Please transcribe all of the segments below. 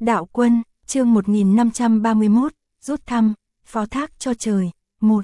Đạo quân, chương 1531, rút thăm, phó thác cho trời, 1.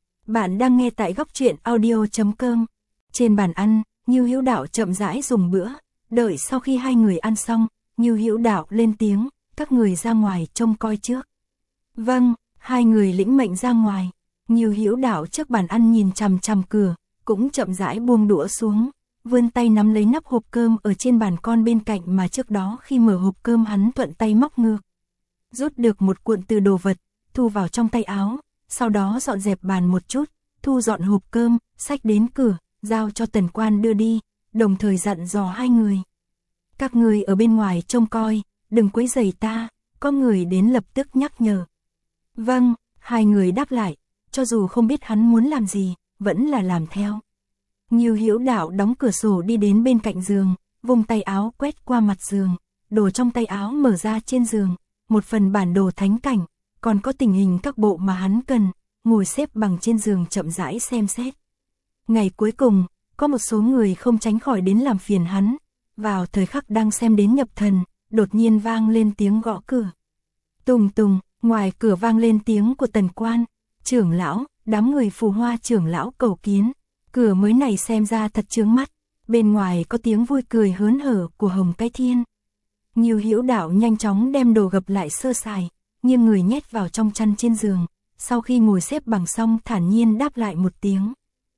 Bạn đang nghe tại góc truyện audio.com. Trên bàn ăn, Như Hữu Đạo chậm rãi dùng bữa, đợi sau khi hai người ăn xong, Như Hữu Đạo lên tiếng, các người ra ngoài trông coi trước. Vâng, hai người lĩnh mệnh ra ngoài. Như Hữu Đạo trước bàn ăn nhìn chằm chằm cửa, cũng chậm rãi buông đũa xuống, vươn tay nắm lấy nắp hộp cơm ở trên bàn con bên cạnh mà trước đó khi mở hộp cơm hắn thuận tay móc ngược. Rút được một cuộn từ đồ vật, thu vào trong tay áo, sau đó dọn dẹp bàn một chút, thu dọn hộp cơm, xách đến cửa, giao cho Tần Quan đưa đi, đồng thời dặn dò hai người. Các người ở bên ngoài trông coi, đừng quấy rầy ta, có người đến lập tức nhắc nhở. Vâng, hai người đáp lại, cho dù không biết hắn muốn làm gì, vẫn là làm theo. Như Hữu Đạo đóng cửa sổ đi đến bên cạnh giường, vùng tay áo quét qua mặt giường, đồ trong tay áo mở ra trên giường, một phần bản đồ thánh cảnh, còn có tình hình các bộ mà hắn cần, ngồi xếp bằng trên giường chậm rãi xem xét. Ngày cuối cùng, có một số người không tránh khỏi đến làm phiền hắn, vào thời khắc đang xem đến nhập thần, đột nhiên vang lên tiếng gõ cửa. Tùng tùng, ngoài cửa vang lên tiếng của Tần Quan, trưởng lão, đám người Phù Hoa trưởng lão cầu kiến. Cửa mới này xem ra thật chướng mắt, bên ngoài có tiếng vui cười hớn hở của Hồng Cái Thiên. Như Hữu Đạo nhanh chóng đem đồ gập lại sơ sài, nghiêng người nhét vào trong chăn trên giường, sau khi ngồi xếp bằng xong thản nhiên đáp lại một tiếng.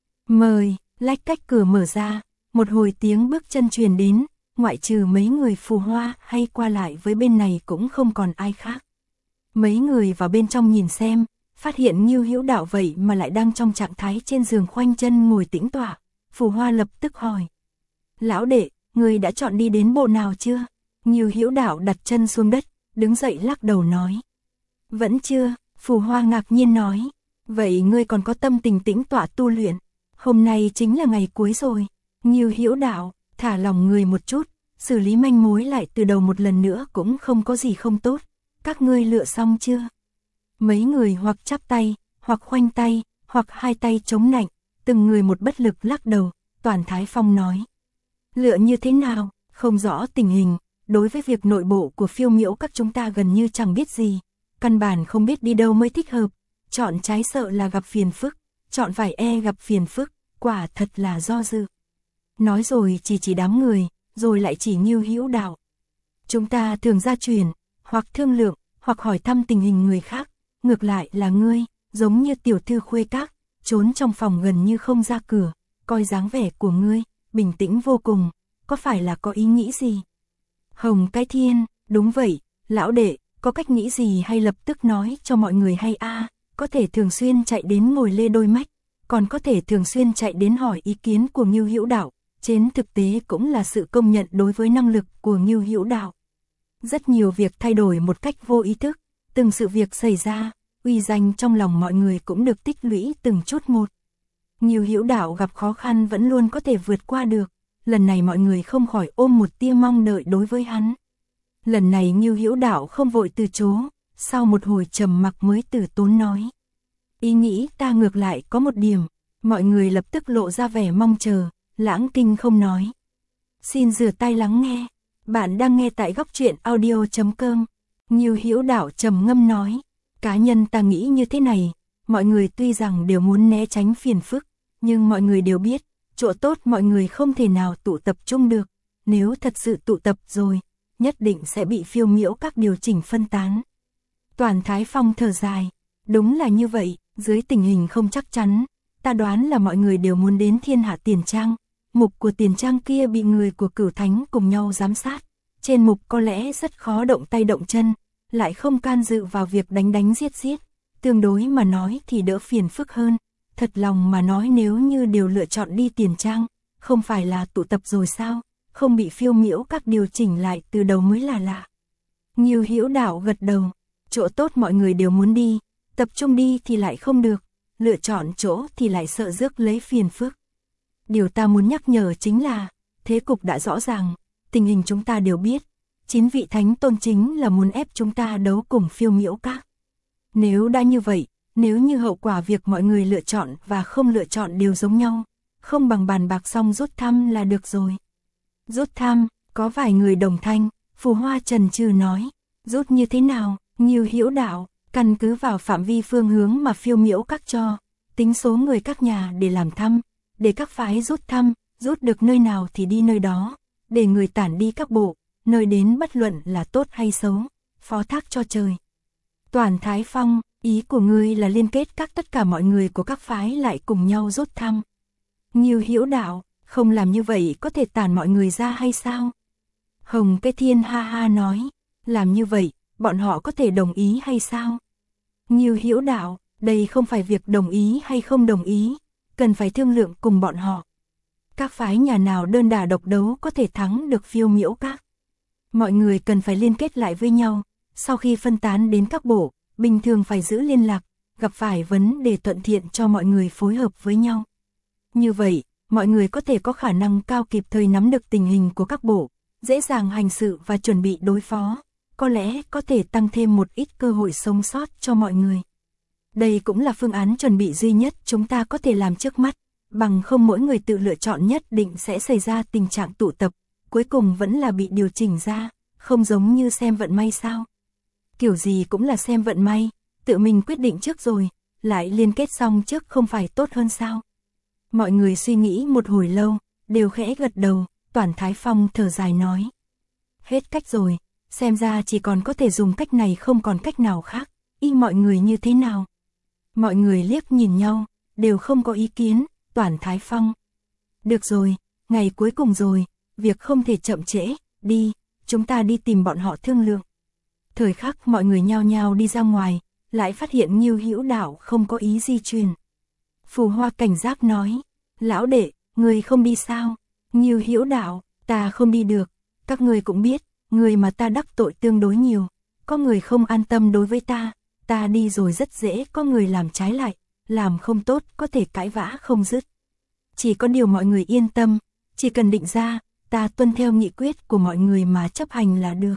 Mời, lách cách cửa mở ra, một hồi tiếng bước chân truyền đến, ngoại trừ mấy người Phù Hoa hay qua lại với bên này cũng không còn ai khác. Mấy người vào bên trong nhìn xem, phát hiện Như Hữu Đạo vậy mà lại đang trong trạng thái trên giường khoanh chân ngồi tĩnh tọa. Phù Hoa lập tức hỏi. Lão đệ, người đã chọn đi đến bộ nào chưa? Như Hữu Đạo đặt chân xuống đất, đứng dậy lắc đầu nói. Vẫn chưa, Phù Hoa ngạc nhiên nói. Vậy ngươi còn có tâm tình tĩnh tọa tu luyện? Hôm nay chính là ngày cuối rồi. Như Hữu Đạo, thả lòng người một chút, xử lý manh mối lại từ đầu một lần nữa cũng không có gì không tốt. Các ngươi lựa xong chưa? Mấy người hoặc chắp tay, hoặc khoanh tay, hoặc hai tay chống nạnh, từng người một bất lực lắc đầu, Toàn Thái Phong nói. Lựa như thế nào, không rõ tình hình, đối với việc nội bộ của Phiêu Miễu các chúng ta gần như chẳng biết gì, căn bản không biết đi đâu mới thích hợp, chọn trái sợ là gặp phiền phức, chọn phải gặp phiền phức, quả thật là do dự. Nói rồi chỉ đám người, rồi lại chỉ Như Hữu Đạo. Chúng ta thường ra truyền, hoặc thương lượng, hoặc hỏi thăm tình hình người khác. Ngược lại là ngươi, giống như tiểu thư khuê các, trốn trong phòng gần như không ra cửa, coi dáng vẻ của ngươi, bình tĩnh vô cùng, có phải là có ý nghĩ gì? Hồng Cái Thiên, đúng vậy, lão đệ, có cách nghĩ gì hay lập tức nói cho mọi người hay có thể thường xuyên chạy đến ngồi lê đôi mách, còn có thể thường xuyên chạy đến hỏi ý kiến của Như Hữu Đạo, trên thực tế cũng là sự công nhận đối với năng lực của Như Hữu Đạo. Rất nhiều việc thay đổi một cách vô ý thức. Từng sự việc xảy ra, uy danh trong lòng mọi người cũng được tích lũy từng chút một. Như Hữu Đạo gặp khó khăn vẫn luôn có thể vượt qua được, lần này mọi người không khỏi ôm một tia mong đợi đối với hắn. Lần này Như Hữu Đạo không vội từ chối, sau một hồi trầm mặc mới từ tốn nói. Ý nghĩ ta ngược lại có một điểm, mọi người lập tức lộ ra vẻ mong chờ, Lãng Kinh không nói. Xin rửa tay lắng nghe, bạn đang nghe tại góc truyện audio.com. Như Hữu Đạo trầm ngâm nói, cá nhân ta nghĩ như thế này, mọi người tuy rằng đều muốn né tránh phiền phức, nhưng mọi người đều biết, chỗ tốt mọi người không thể nào tụ tập chung được, nếu thật sự tụ tập rồi, nhất định sẽ bị Phiêu Miễu các điều chỉnh phân tán. Toàn Thái Phong thở dài, đúng là như vậy, dưới tình hình không chắc chắn, ta đoán là mọi người đều muốn đến Thiên Hạ Tiền Trang, mục của Tiền Trang kia bị người của Cửu Thánh cùng nhau giám sát. Trên mục có lẽ rất khó động tay động chân, lại không can dự vào việc đánh giết, tương đối mà nói thì đỡ phiền phức hơn. Thật lòng mà nói nếu như đều lựa chọn đi Tiền Trang, không phải là tụ tập rồi sao, không bị Phiêu Miễu các điều chỉnh lại từ đầu mới là lạ. Như Hữu Đạo gật đầu, chỗ tốt mọi người đều muốn đi, tập trung đi thì lại không được, lựa chọn chỗ thì lại sợ rước lấy phiền phức. Điều ta muốn nhắc nhở chính là, thế cục đã rõ ràng. Tình hình chúng ta đều biết, 9 vị thánh tôn chính là muốn ép chúng ta đấu cùng Phiêu Miễu các. Nếu đã như vậy, nếu như hậu quả việc mọi người lựa chọn và không lựa chọn đều giống nhau, không bằng bàn bạc xong rút thăm là được rồi. Rút thăm, có vài người đồng thanh, Phù Hoa chần chừ nói, Rút như thế nào? Ngưu Hữu Đạo, căn cứ vào phạm vi phương hướng mà Phiêu Miễu Các cho, tính số người các nhà để làm thăm, để các phái rút thăm, rút được nơi nào thì đi nơi đó, để người tản đi các bộ, nơi đến bất luận là tốt hay xấu, phó thác cho trời. Toản Thái Phong, ý của ngươi là liên kết tất cả mọi người của các phái lại cùng nhau rút thăm. Ngưu Hữu Đạo, không làm như vậy có thể tản mọi người ra hay sao? Hồng Cái Thiên ha ha nói, làm như vậy, bọn họ có thể đồng ý hay sao? Ngưu Hữu Đạo, đây không phải việc đồng ý hay không đồng ý, cần phải thương lượng cùng bọn họ. Các phái nhà nào đơn đả độc đấu có thể thắng được Phiêu Miễu Các. Mọi người cần phải liên kết lại với nhau, sau khi phân tán đến các bộ, bình thường phải giữ liên lạc, gặp phải vấn đề thuận tiện cho mọi người phối hợp với nhau. Như vậy, mọi người có thể có khả năng cao kịp thời nắm được tình hình của các bộ, dễ dàng hành sự và chuẩn bị đối phó, có lẽ có thể tăng thêm một ít cơ hội sống sót cho mọi người. Đây cũng là phương án chuẩn bị duy nhất chúng ta có thể làm trước mắt, bằng không mỗi người tự lựa chọn nhất định sẽ xảy ra tình trạng tụ tập, cuối cùng vẫn là bị điều chỉnh ra, không giống như xem vận may sao. Kiểu gì cũng là xem vận may, tự mình quyết định trước rồi, lại liên kết xong trước không phải tốt hơn sao. Mọi người suy nghĩ một hồi lâu, đều khẽ gật đầu, Toản Thái Phong thở dài nói. Hết cách rồi, xem ra chỉ còn có thể dùng cách này không còn cách nào khác, ý mọi người như thế nào? Mọi người liếc nhìn nhau, đều không có ý kiến, Toản Thái Phong. Được rồi, ngày cuối cùng rồi, việc không thể chậm trễ, đi, chúng ta đi tìm bọn họ thương lượng. Thời khắc mọi người nhao nhao đi ra ngoài, lại phát hiện Ngưu Hữu Đạo không có ý di chuyển. Phù Hoa cảnh giác nói, lão đệ, người không đi sao? Ngưu Hữu Đạo, ta không đi được, các người cũng biết, người mà ta đắc tội tương đối nhiều, có người không an tâm đối với ta đi rồi rất dễ có người làm trái lại, làm không tốt có thể cãi vã không dứt. Chỉ có điều mọi người yên tâm, chỉ cần định ra, ta tuân theo nghị quyết của mọi người mà chấp hành là được.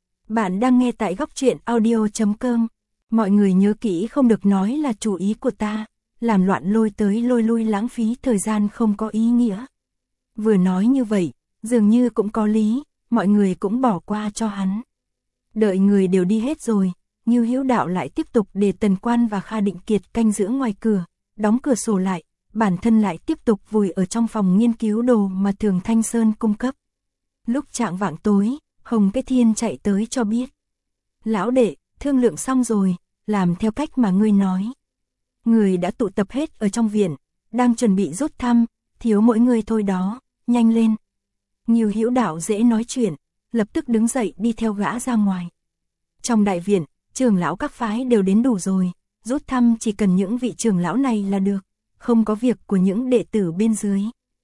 Bạn đang nghe tại góc truyện audio.com, mọi người nhớ kỹ không được nói là chủ ý của ta, làm loạn lôi tới lôi lui lãng phí thời gian không có ý nghĩa. Vừa nói như vậy, dường như cũng có lý, mọi người cũng bỏ qua cho hắn. Đợi người đều đi hết rồi, Ngưu Hữu Đạo lại tiếp tục để Tần Quan và Kha Định Kiệt canh giữ ngoài cửa, đóng cửa sổ lại, bản thân lại tiếp tục vùi ở trong phòng nghiên cứu đồ mà Thường Thanh Sơn cung cấp. Lúc chạng vạng tối, Hồng Cái Thiên chạy tới cho biết. Lão đệ, thương lượng xong rồi, làm theo cách mà ngươi nói. Người đã tụ tập hết ở trong viện, đang chuẩn bị rút thăm, thiếu mỗi người thôi đó, nhanh lên. Ngưu Hữu Đạo dễ nói chuyện, lập tức đứng dậy đi theo gã ra ngoài. Trong đại viện, trưởng lão các phái đều đến đủ rồi, rút thăm chỉ cần những vị trưởng lão này là được, không có việc của những đệ tử bên dưới.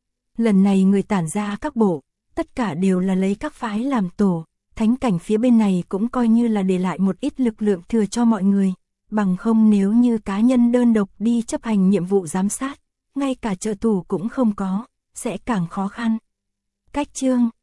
Lần này người tản ra các bộ, tất cả đều là lấy các phái làm tổ, thánh cảnh phía bên này cũng coi như là để lại một ít lực lượng thừa cho mọi người, bằng không nếu như cá nhân đơn độc đi chấp hành nhiệm vụ giám sát, ngay cả trợ thủ cũng không có, sẽ càng khó khăn. Cách chương